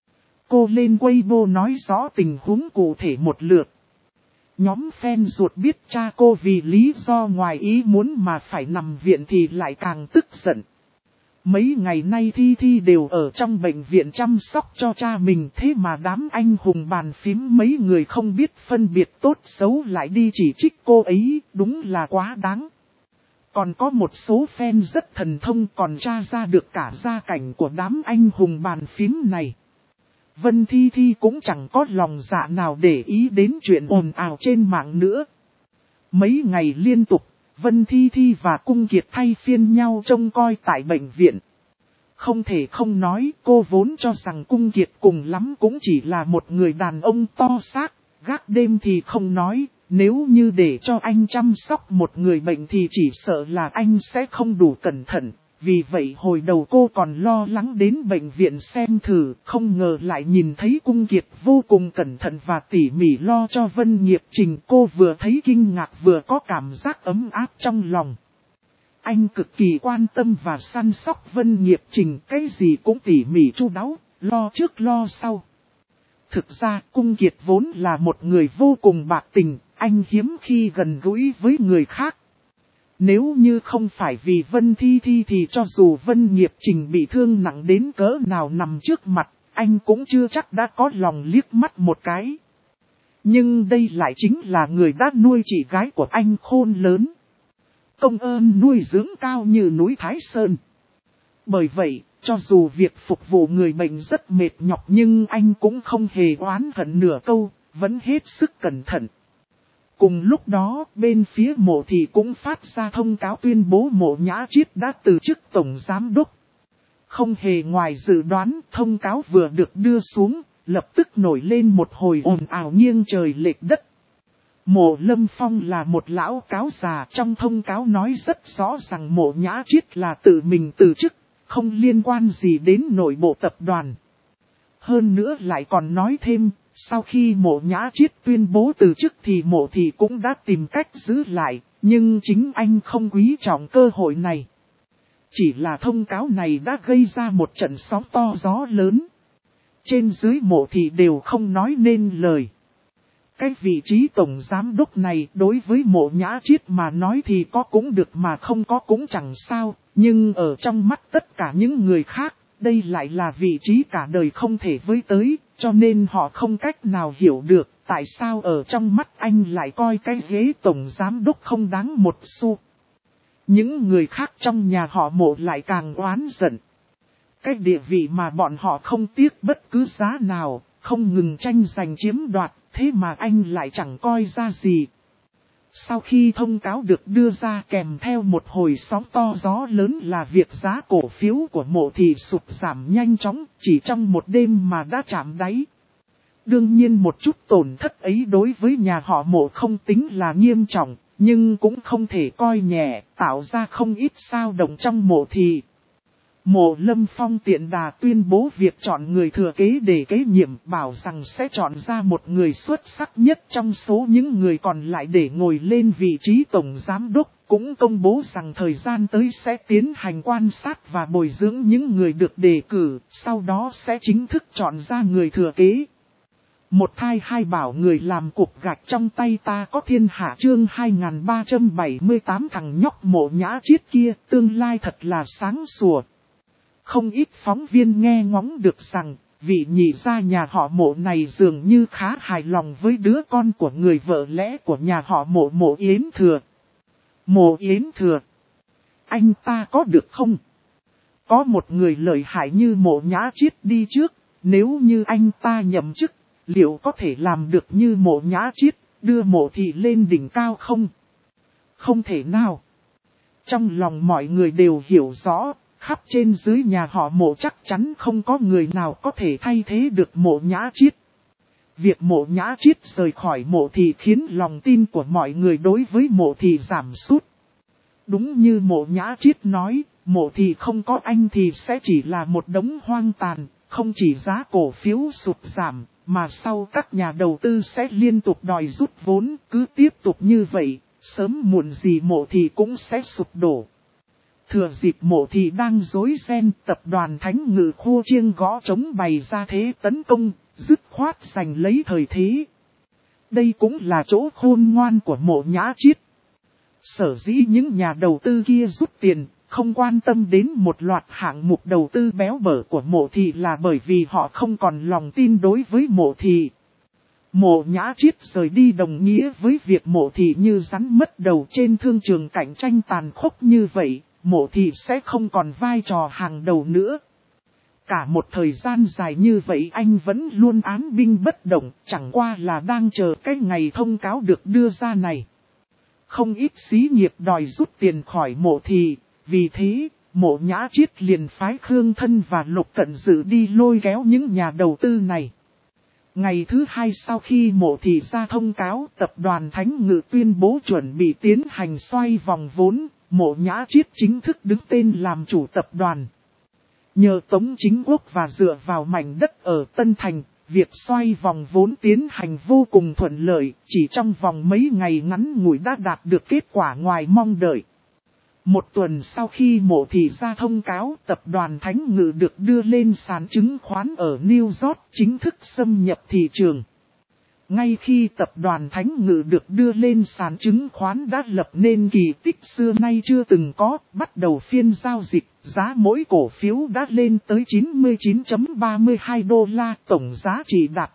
Cô lên Weibo nói rõ tình huống cụ thể một lượt. Nhóm fan ruột biết cha cô vì lý do ngoài ý muốn mà phải nằm viện thì lại càng tức giận. Mấy ngày nay Thi Thi đều ở trong bệnh viện chăm sóc cho cha mình, thế mà đám anh hùng bàn phím mấy người không biết phân biệt tốt xấu lại đi chỉ trích cô ấy, đúng là quá đáng. Còn có một số fan rất thần thông còn tra ra được cả gia cảnh của đám anh hùng bàn phím này. Vân Thi Thi cũng chẳng có lòng dạ nào để ý đến chuyện ồn ào trên mạng nữa. Mấy ngày liên tục, Vân Thi Thi và Cung Kiệt thay phiên nhau trông coi tại bệnh viện. Không thể không nói, cô vốn cho rằng Cung Kiệt cùng lắm cũng chỉ là một người đàn ông to xác, gác đêm thì không nói, nếu như để cho anh chăm sóc một người bệnh thì chỉ sợ là anh sẽ không đủ cẩn thận. Vì vậy hồi đầu cô còn lo lắng đến bệnh viện xem thử, không ngờ lại nhìn thấy Cung Kiệt vô cùng cẩn thận và tỉ mỉ lo cho Vân Nghiệp Trình. Cô vừa thấy kinh ngạc vừa có cảm giác ấm áp trong lòng. Anh cực kỳ quan tâm và săn sóc Vân Nghiệp Trình, cái gì cũng tỉ mỉ chu đáo, lo trước lo sau. Thực ra Cung Kiệt vốn là một người vô cùng bạc tình, anh hiếm khi gần gũi với người khác. Nếu như không phải vì Vân Thi Thi thì cho dù Vân Nghiệp Trình bị thương nặng đến cỡ nào nằm trước mặt, anh cũng chưa chắc đã có lòng liếc mắt một cái. Nhưng đây lại chính là người đã nuôi chị gái của anh khôn lớn. Công ơn nuôi dưỡng cao như núi Thái Sơn. Bởi vậy, cho dù việc phục vụ người bệnh rất mệt nhọc nhưng anh cũng không hề oán hận nửa câu, vẫn hết sức cẩn thận. Cùng lúc đó, bên phía Mộ Thị cũng phát ra thông cáo tuyên bố Mộ Nhã Chiết đã từ chức tổng giám đốc. Không hề ngoài dự đoán, thông cáo vừa được đưa xuống, lập tức nổi lên một hồi ồn ào nghiêng trời lệch đất. Mộ Lâm Phong là một lão cáo già, trong thông cáo nói rất rõ rằng Mộ Nhã Chiết là tự mình từ chức, không liên quan gì đến nội bộ tập đoàn. Hơn nữa lại còn nói thêm, sau khi Mộ Nhã Chiết tuyên bố từ chức thì Mộ Thị cũng đã tìm cách giữ lại, nhưng chính anh không quý trọng cơ hội này. Chỉ là thông cáo này đã gây ra một trận sóng to gió lớn. Trên dưới Mộ Thị đều không nói nên lời. Cái vị trí tổng giám đốc này đối với Mộ Nhã Chiết mà nói thì có cũng được mà không có cũng chẳng sao, nhưng ở trong mắt tất cả những người khác, đây lại là vị trí cả đời không thể với tới, cho nên họ không cách nào hiểu được tại sao ở trong mắt anh lại coi cái ghế tổng giám đốc không đáng một xu. Những người khác trong nhà họ Mộ lại càng oán giận. Cái địa vị mà bọn họ không tiếc bất cứ giá nào, không ngừng tranh giành chiếm đoạt, thế mà anh lại chẳng coi ra gì. Sau khi thông cáo được đưa ra kèm theo một hồi sóng to gió lớn là việc giá cổ phiếu của Mộ Thị sụt giảm nhanh chóng, chỉ trong một đêm mà đã chạm đáy. Đương nhiên một chút tổn thất ấy đối với nhà họ Mộ không tính là nghiêm trọng, nhưng cũng không thể coi nhẹ, tạo ra không ít xao động trong Mộ Thị. Mộ Lâm Phong tiện đà tuyên bố việc chọn người thừa kế để kế nhiệm, bảo rằng sẽ chọn ra một người xuất sắc nhất trong số những người còn lại để ngồi lên vị trí tổng giám đốc, cũng công bố rằng thời gian tới sẽ tiến hành quan sát và bồi dưỡng những người được đề cử, sau đó sẽ chính thức chọn ra người thừa kế. Một thai hai bảo người làm cục gạch trong tay ta có thiên hạ chương 2378 thằng nhóc Mộ Nhã Chiết kia, tương lai thật là sáng sủa. Không ít phóng viên nghe ngóng được rằng, vị nhị gia nhà họ Mộ này dường như khá hài lòng với đứa con của người vợ lẽ của nhà họ Mộ, Mộ Yến Thừa. Mộ Yến Thừa, anh ta có được không? Có một người lợi hại như Mộ Nhã Chiết đi trước, nếu như anh ta nhậm chức, liệu có thể làm được như Mộ Nhã Chiết, đưa Mộ Thị lên đỉnh cao không? Không thể nào. Trong lòng mọi người đều hiểu rõ, khắp trên dưới nhà họ Mộ chắc chắn không có người nào có thể thay thế được Mộ Nhã Chiết. Việc Mộ Nhã Chiết rời khỏi Mộ Thị khiến lòng tin của mọi người đối với Mộ Thị giảm sút. Đúng như Mộ Nhã Chiết nói, Mộ Thị không có anh thì sẽ chỉ là một đống hoang tàn, không chỉ giá cổ phiếu sụt giảm, mà sau các nhà đầu tư sẽ liên tục đòi rút vốn, cứ tiếp tục như vậy, sớm muộn gì Mộ Thị cũng sẽ sụp đổ. Thừa dịp Mộ Thị đang rối ren, tập đoàn Thánh Ngự Khô Chiêng gõ trống bày ra thế tấn công, dứt khoát giành lấy thời thế. Đây cũng là chỗ khôn ngoan của Mộ Nhã Chiết. Sở dĩ những nhà đầu tư kia rút tiền, không quan tâm đến một loạt hạng mục đầu tư béo bở của Mộ Thị là bởi vì họ không còn lòng tin đối với Mộ Thị. Mộ Nhã Chiết rời đi đồng nghĩa với việc Mộ Thị như rắn mất đầu trên thương trường cạnh tranh tàn khốc như vậy, Mộ Thị sẽ không còn vai trò hàng đầu nữa. Cả một thời gian dài như vậy anh vẫn luôn án binh bất động, chẳng qua là đang chờ cái ngày thông cáo được đưa ra này. Không ít xí nghiệp đòi rút tiền khỏi Mộ Thị, vì thế, Mộ Nhã Chiết liền phái Khương Thân và Lục Cận Dự đi lôi kéo những nhà đầu tư này. Ngày thứ hai sau khi Mộ Thị ra thông cáo, tập đoàn Thánh Ngự tuyên bố chuẩn bị tiến hành xoay vòng vốn, Mộ Nhã Chiết chính thức đứng tên làm chủ tập đoàn. Nhờ Tống Chính Quốc và dựa vào mảnh đất ở Tân Thành, việc xoay vòng vốn tiến hành vô cùng thuận lợi, chỉ trong vòng mấy ngày ngắn ngủi đã đạt được kết quả ngoài mong đợi. Một tuần sau khi Mộ Thị ra thông cáo, tập đoàn Thánh Ngự được đưa lên sàn chứng khoán ở New York chính thức xâm nhập thị trường. Ngay khi tập đoàn Thánh Ngự được đưa lên sàn chứng khoán đã lập nên kỳ tích xưa nay chưa từng có, bắt đầu phiên giao dịch, giá mỗi cổ phiếu đã lên tới 99.32 đô la, tổng giá trị đạt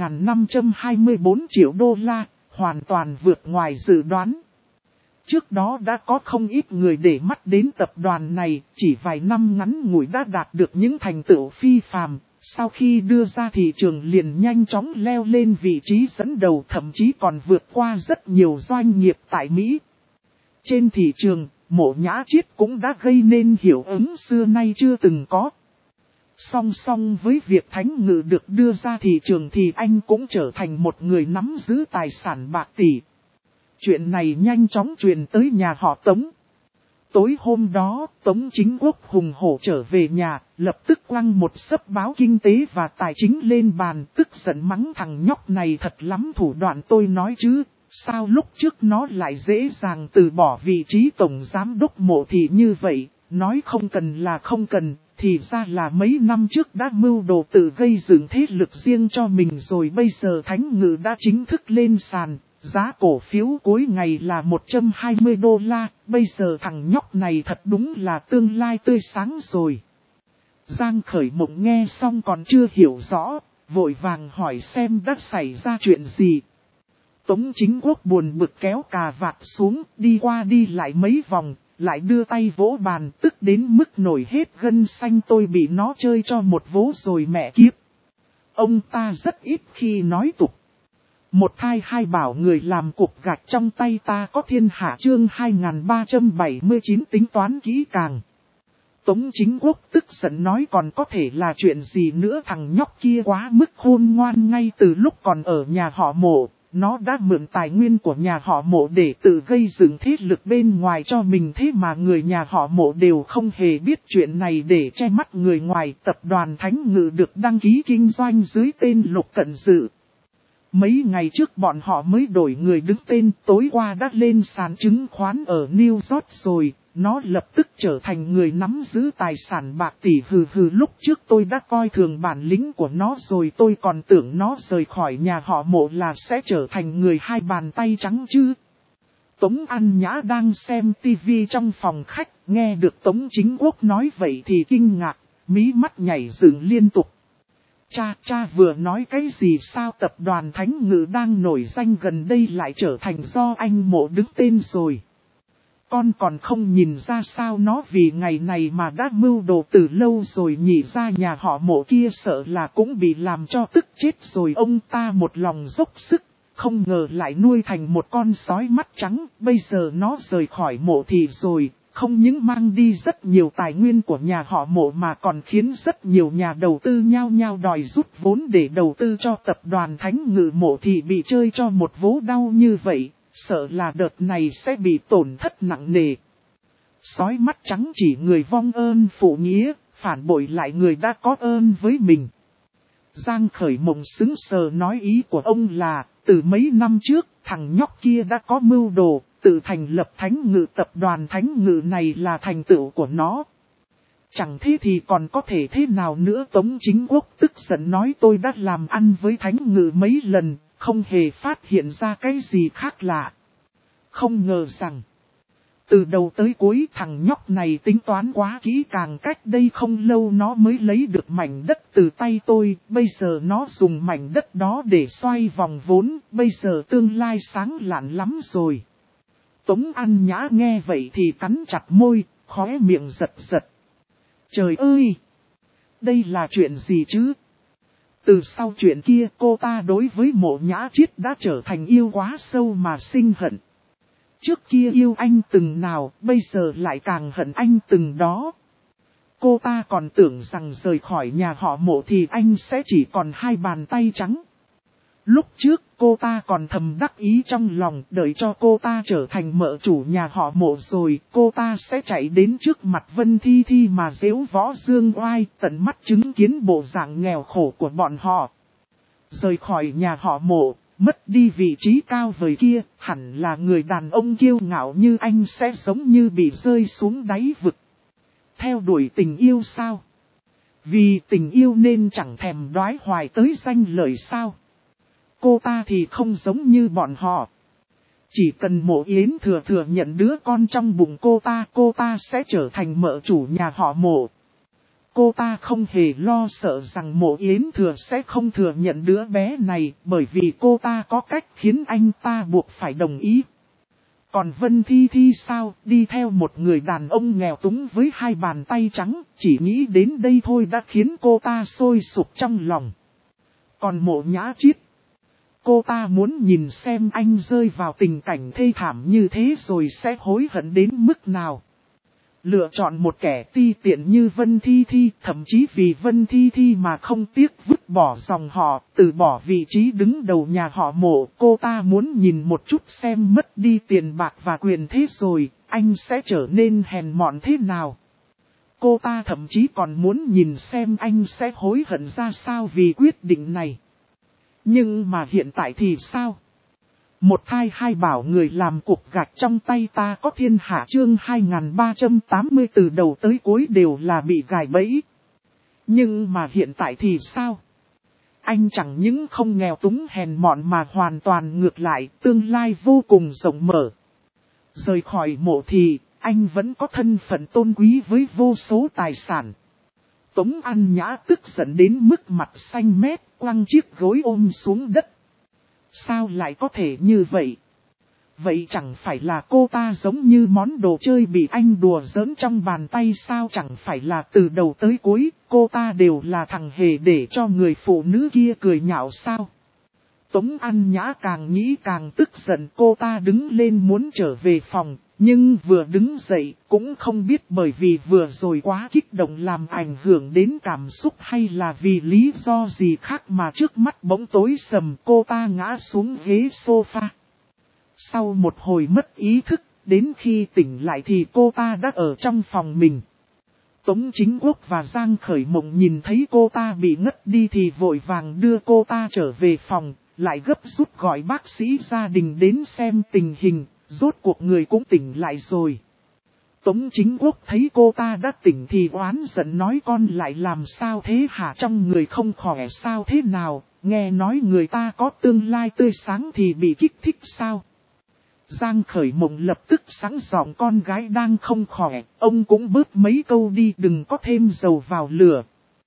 4.524 triệu đô la, hoàn toàn vượt ngoài dự đoán. Trước đó đã có không ít người để mắt đến tập đoàn này, chỉ vài năm ngắn ngủi đã đạt được những thành tựu phi phàm. Sau khi đưa ra thị trường liền nhanh chóng leo lên vị trí dẫn đầu, thậm chí còn vượt qua rất nhiều doanh nghiệp tại Mỹ. Trên thị trường, Mộ Nhã Chiết cũng đã gây nên hiệu ứng xưa nay chưa từng có. Song song với việc Thánh Ngự được đưa ra thị trường thì anh cũng trở thành một người nắm giữ tài sản bạc tỷ. Chuyện này nhanh chóng truyền tới nhà họ Tống. Tối hôm đó, Tống Chính Quốc hùng hổ trở về nhà, lập tức quăng một xấp báo kinh tế và tài chính lên bàn, tức giận mắng thằng nhóc này thật lắm thủ đoạn tôi nói chứ, sao lúc trước nó lại dễ dàng từ bỏ vị trí tổng giám đốc Mộ Thị như vậy, nói không cần là không cần, thì ra là mấy năm trước đã mưu đồ tự gây dựng thế lực riêng cho mình rồi, bây giờ Thánh Ngự đã chính thức lên sàn, giá cổ phiếu cuối ngày là $120, bây giờ thằng nhóc này thật đúng là tương lai tươi sáng rồi. Giang Khởi Mộng nghe xong còn chưa hiểu rõ, vội vàng hỏi xem đã xảy ra chuyện gì. Tống Chính Quốc buồn bực kéo cà vạt xuống, đi qua đi lại mấy vòng, lại đưa tay vỗ bàn, tức đến mức nổi hết gân xanh. Tôi bị nó chơi cho một vố rồi mẹ kiếp. Ông ta rất ít khi nói tục. Một thai hai bảo người làm cục gạch trong tay ta có thiên hạ, chương 2379 tính toán kỹ càng. Tống Chính Quốc tức giận nói còn có thể là chuyện gì nữa, thằng nhóc kia quá mức khôn ngoan, ngay từ lúc còn ở nhà họ Mộ. Nó đã mượn tài nguyên của nhà họ Mộ để tự gây dựng thế lực bên ngoài cho mình, thế mà người nhà họ Mộ đều không hề biết chuyện này. Để che mắt người ngoài, tập đoàn Thánh Ngự được đăng ký kinh doanh dưới tên Lục Cận Dự. Mấy ngày trước bọn họ mới đổi người đứng tên, tối qua đã lên sàn chứng khoán ở New York rồi. Nó lập tức trở thành người nắm giữ tài sản bạc tỷ. Lúc trước tôi đã coi thường bản lĩnh của nó rồi, tôi còn tưởng nó rời khỏi nhà họ Mộ là sẽ trở thành người hai bàn tay trắng chứ. Tống An Nhã đang xem tivi trong phòng khách, nghe được Tống Chính Quốc nói vậy thì kinh ngạc, mí mắt nhảy dựng liên tục. Cha vừa nói cái gì, sao tập đoàn Thánh Ngự đang nổi danh gần đây lại trở thành do anh Mộ đứng tên rồi? Con còn không nhìn ra sao, nó vì ngày này mà đã mưu đồ từ lâu rồi nhỉ, ra nhà họ Mộ kia sợ là cũng bị làm cho tức chết rồi. Ông ta một lòng dốc sức, không ngờ lại nuôi thành một con sói mắt trắng, bây giờ nó rời khỏi Mộ thì rồi, không những mang đi rất nhiều tài nguyên của nhà họ Mộ mà còn khiến rất nhiều nhà đầu tư nhao nhao đòi rút vốn để đầu tư cho tập đoàn Thánh Ngự. Mộ thì bị chơi cho một vố đau như vậy. Sợ là đợt này sẽ bị tổn thất nặng nề. Sói mắt trắng chỉ người vong ơn phụ nghĩa, phản bội lại người đã có ơn với mình. Giang Khởi Mộng sững sờ nói ý của ông là, từ mấy năm trước, thằng nhóc kia đã có mưu đồ, tự thành lập Thánh Ngự. Tập đoàn Thánh Ngự này là thành tựu của nó. Chẳng thế thì còn có thể thế nào nữa. Tống Chính Quốc tức giận nói tôi đã làm ăn với Thánh Ngự mấy lần, không hề phát hiện ra cái gì khác lạ. Không ngờ rằng, từ đầu tới cuối thằng nhóc này tính toán quá kỹ càng, cách đây không lâu nó mới lấy được mảnh đất từ tay tôi, bây giờ nó dùng mảnh đất đó để xoay vòng vốn, bây giờ tương lai sáng lạn lắm rồi. Tống An Nhã nghe vậy thì cắn chặt môi, khóe miệng giật giật. Trời ơi! Đây là chuyện gì chứ? Từ sau chuyện kia cô ta đối với Mộ Nhã Chiết đã trở thành yêu quá sâu mà sinh hận. Trước kia yêu anh từng nào, bây giờ lại càng hận anh từng đó. Cô ta còn tưởng rằng rời khỏi nhà họ Mộ thì anh sẽ chỉ còn hai bàn tay trắng. Lúc trước cô ta còn thầm đắc ý trong lòng, đợi cho cô ta trở thành mợ chủ nhà họ Mộ rồi, cô ta sẽ chạy đến trước mặt Vân Thi Thi mà giễu võ dương oai, tận mắt chứng kiến bộ dạng nghèo khổ của bọn họ. Rời khỏi nhà họ Mộ, mất đi vị trí cao vời kia, hẳn là người đàn ông kiêu ngạo như anh sẽ giống như bị rơi xuống đáy vực. Theo đuổi tình yêu sao? Vì tình yêu nên chẳng thèm đoái hoài tới danh lợi sao? Cô ta thì không giống như bọn họ. Chỉ cần Mộ Yến Thừa nhận đứa con trong bụng cô ta sẽ trở thành mợ chủ nhà họ Mộ. Cô ta không hề lo sợ rằng Mộ Yến Thừa sẽ không thừa nhận đứa bé này, bởi vì cô ta có cách khiến anh ta buộc phải đồng ý. Còn Vân Thi Thi sao, đi theo một người đàn ông nghèo túng với hai bàn tay trắng, chỉ nghĩ đến đây thôi đã khiến cô ta sôi sục trong lòng. Còn Mộ Nhã Chiết, cô ta muốn nhìn xem anh rơi vào tình cảnh thê thảm như thế rồi sẽ hối hận đến mức nào. Lựa chọn một kẻ ti tiện như Vân Thi Thi, thậm chí vì Vân Thi Thi mà không tiếc vứt bỏ dòng họ, từ bỏ vị trí đứng đầu nhà họ Mộ. Cô ta muốn nhìn một chút xem mất đi tiền bạc và quyền thế rồi, anh sẽ trở nên hèn mọn thế nào. Cô ta thậm chí còn muốn nhìn xem anh sẽ hối hận ra sao vì quyết định này. Nhưng mà hiện tại thì sao? Một thai hai bảo người làm cục gạch trong tay ta có thiên hạ, chương 2380 từ đầu tới cuối đều là bị gài bẫy. Nhưng mà hiện tại thì sao? Anh chẳng những không nghèo túng hèn mọn mà hoàn toàn ngược lại, tương lai vô cùng rộng mở. Rời khỏi mộ thì, anh vẫn có thân phận tôn quý với vô số tài sản. Tống An Nhã tức giận đến mức mặt xanh mét, quăng chiếc gối ôm xuống đất. Sao lại có thể như vậy? Vậy chẳng phải là cô ta giống như món đồ chơi bị anh đùa giỡn trong bàn tay sao? Chẳng phải là từ đầu tới cuối, cô ta đều là thằng hề để cho người phụ nữ kia cười nhạo sao? Tống An Nhã càng nghĩ càng tức giận, cô ta đứng lên muốn trở về phòng, nhưng vừa đứng dậy cũng không biết bởi vì vừa rồi quá kích động làm ảnh hưởng đến cảm xúc hay là vì lý do gì khác mà trước mắt bỗng tối sầm, cô ta ngã xuống ghế sofa. Sau một hồi mất ý thức, đến khi tỉnh lại thì cô ta đã ở trong phòng mình. Tống Chính Quốc và Giang Khởi Mộng nhìn thấy cô ta bị ngất đi thì vội vàng đưa cô ta trở về phòng, lại gấp rút gọi bác sĩ gia đình đến xem tình hình, rốt cuộc người cũng tỉnh lại rồi. Tống Chính Quốc thấy cô ta đã tỉnh thì oán giận nói con lại làm sao thế hả, trong người không khỏe sao thế nào, nghe nói người ta có tương lai tươi sáng thì bị kích thích sao. Giang Khởi Mộng lập tức sẵn giọng con gái đang không khỏe, ông cũng bớt mấy câu đi, đừng có thêm dầu vào lửa.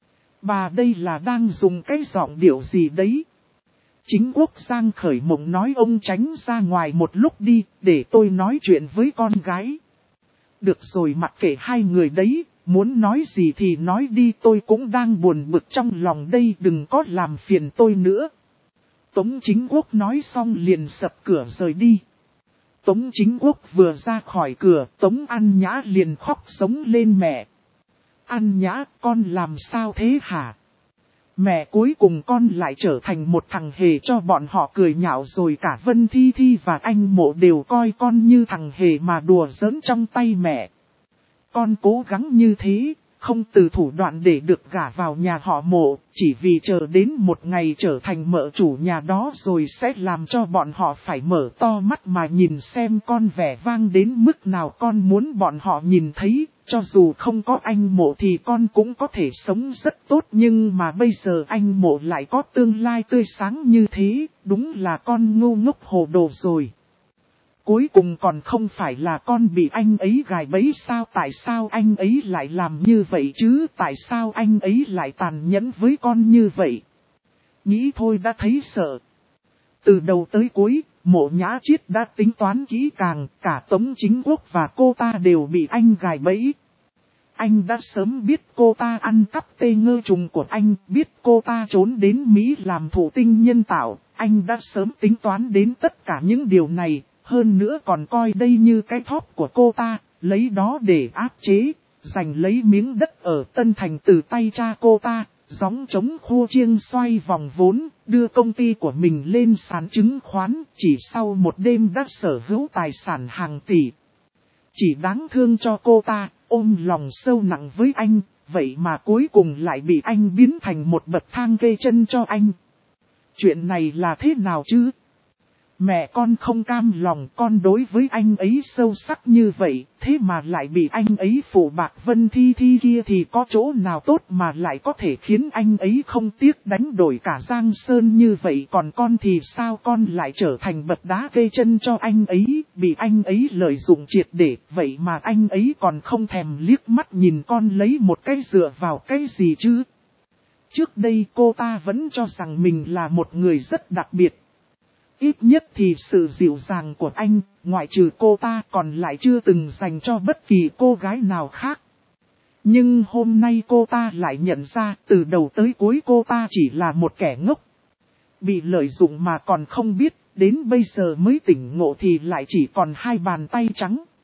Bà đây là đang dùng cái giọng điệu gì đấy? Chính Quốc Giang Khởi Mộng nói ông tránh ra ngoài một lúc đi, để tôi nói chuyện với con gái. Được rồi, mặc kệ hai người đấy, muốn nói gì thì nói đi, tôi cũng đang buồn bực trong lòng đây, đừng có làm phiền tôi nữa. Tống Chính Quốc nói xong liền sập cửa rời đi. Tống Chính Quốc vừa ra khỏi cửa, Tống An Nhã liền khóc sống lên mẹ. An Nhã, con làm sao thế hả? Mẹ, cuối cùng con lại trở thành một thằng hề cho bọn họ cười nhạo rồi, cả Vân Thi Thi và anh Mộ đều coi con như thằng hề mà đùa giỡn trong tay mẹ. Con cố gắng như thế, không từ thủ đoạn để được gả vào nhà họ Mộ, chỉ vì chờ đến một ngày trở thành mợ chủ nhà đó rồi sẽ làm cho bọn họ phải mở to mắt mà nhìn xem con vẻ vang đến mức nào. Con muốn bọn họ nhìn thấy, cho dù không có anh Mộ thì con cũng có thể sống rất tốt, nhưng mà bây giờ anh Mộ lại có tương lai tươi sáng như thế, đúng là con ngu ngốc hồ đồ rồi. Cuối cùng còn không phải là con bị anh ấy gài bẫy sao? Tại sao anh ấy lại làm như vậy chứ? Tại sao anh ấy lại tàn nhẫn với con như vậy? Nghĩ thôi đã thấy sợ. Từ đầu tới cuối, Mộ Nhã Chiết đã tính toán kỹ càng, cả Tống Chính Quốc và cô ta đều bị anh gài bẫy. Anh đã sớm biết cô ta ăn cắp tê ngơ trùng của anh, biết cô ta trốn đến Mỹ làm thụ tinh nhân tạo, anh đã sớm tính toán đến tất cả những điều này. Hơn nữa còn coi đây như cái thóp của cô ta, lấy đó để áp chế, giành lấy miếng đất ở Tân Thành từ tay cha cô ta, gióng trống khô chiêng xoay vòng vốn, đưa công ty của mình lên sàn chứng khoán, chỉ sau một đêm đã sở hữu tài sản hàng tỷ. Chỉ đáng thương cho cô ta, ôm lòng sâu nặng với anh, vậy mà cuối cùng lại bị anh biến thành một bậc thang kê chân cho anh. Chuyện này là thế nào chứ? Mẹ con không cam lòng, con đối với anh ấy sâu sắc như vậy, thế mà lại bị anh ấy phụ bạc. Vân Thi Thi kia thì có chỗ nào tốt mà lại có thể khiến anh ấy không tiếc đánh đổi cả Giang Sơn như vậy, còn con thì sao? Con lại trở thành bậc đá kê chân cho anh ấy, bị anh ấy lợi dụng triệt để, vậy mà anh ấy còn không thèm liếc mắt nhìn con lấy một cái dựa vào cái gì chứ? Trước đây cô ta vẫn cho rằng mình là một người rất đặc biệt. Ít nhất thì sự dịu dàng của anh, ngoại trừ cô ta còn lại chưa từng dành cho bất kỳ cô gái nào khác. Nhưng hôm nay cô ta lại nhận ra từ đầu tới cuối cô ta chỉ là một kẻ ngốc. Bị lợi dụng mà còn không biết, đến bây giờ mới tỉnh ngộ thì lại chỉ còn hai bàn tay trắng.